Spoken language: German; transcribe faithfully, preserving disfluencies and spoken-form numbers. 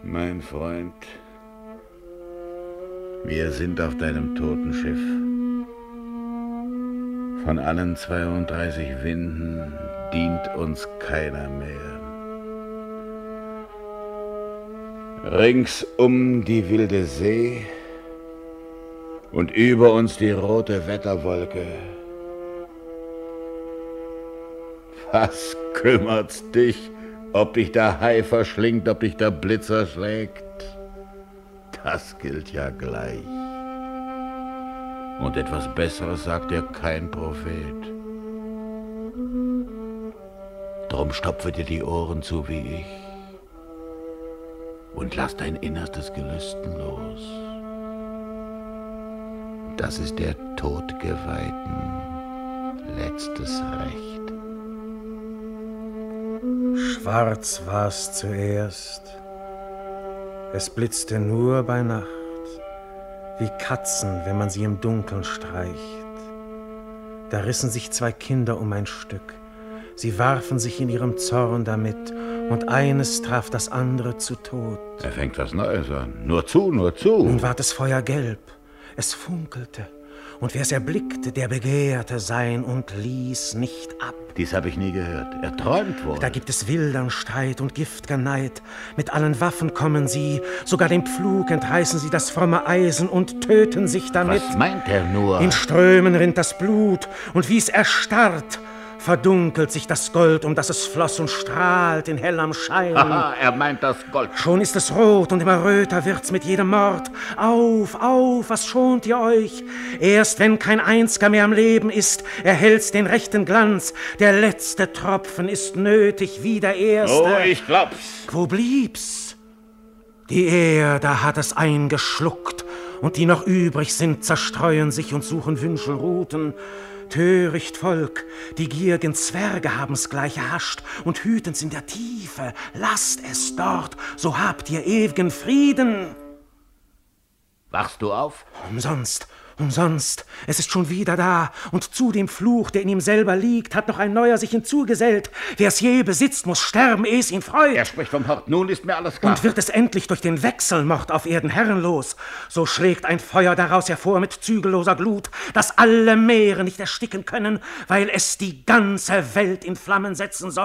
Mein Freund, wir sind auf deinem Totenschiff. Von allen zweiunddreißig Winden dient uns keiner mehr. Ringsum die wilde See und über uns die rote Wetterwolke. Was kümmert's dich, ob dich der Hai verschlingt, ob dich der Blitzer schlägt? Das gilt ja gleich. Und etwas Besseres sagt dir kein Prophet. Drum stopfe dir die Ohren zu wie ich und lass dein innerstes Gelüsten los. Das ist der Todgeweihten letztes Recht. Schwarz war's zuerst, es blitzte nur bei Nacht, wie Katzen, wenn man sie im Dunkeln streicht. Da rissen sich zwei Kinder um ein Stück, sie warfen sich in ihrem Zorn damit, und eines traf das andere zu Tod. Er fängt was Neues an. Nur zu, nur zu. Nun ward das Feuer gelb, es funkelte, und wer's erblickte, der begehrte sein und ließ nicht ab. Dies habe ich nie gehört. Er träumt wohl. Da gibt es wildern Streit und gift'ger Neid. Mit allen Waffen kommen sie, sogar dem Pflug entreißen sie das fromme Eisen und töten sich damit. Was meint er nur? In Strömen rinnt das Blut, und wie's erstarrt, verdunkelt sich das Gold, um das es floss und strahlt in hellem Schein. Haha, er meint das Gold. Schon ist es rot und immer röter wird's mit jedem Mord. Auf, auf, was schont ihr euch? Erst wenn kein Einziger mehr am Leben ist, erhält's den rechten Glanz. Der letzte Tropfen ist nötig wie der erste. Oh, ich glaub's. Wo blieb's? Die Erde hat es eingeschluckt, und die noch übrig sind, zerstreuen sich und suchen Wünschelruten. Töricht Volk, die gierigen Zwerge haben's gleich erhascht und hüten's in der Tiefe. Lasst es dort, so habt ihr ewigen Frieden. Wachst du auf? Umsonst, umsonst, es ist schon wieder da, und zu dem Fluch, der in ihm selber liegt, hat noch ein neuer sich hinzugesellt. Wer's je besitzt, muss sterben, ehe es ihn freut. Er spricht vom Hort, nun ist mir alles klar. Und wird es endlich durch den Wechselmord auf Erden herrenlos, so schlägt ein Feuer daraus hervor mit zügelloser Glut, dass alle Meere nicht ersticken können, weil es die ganze Welt in Flammen setzen soll.